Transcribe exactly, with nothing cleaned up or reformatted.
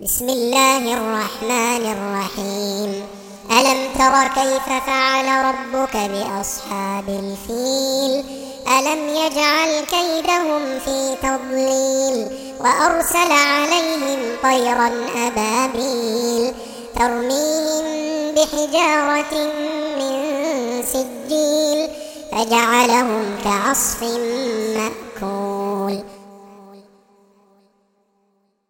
بسم الله الرحمن الرحيم. ألم تر كيف فعل ربك بأصحاب الفيل؟ ألم يجعل كيدهم في تضليل وأرسل عليهم طيرا أبابيل ترميهم بحجارة من سجيل فجعلهم كعصف مأكول.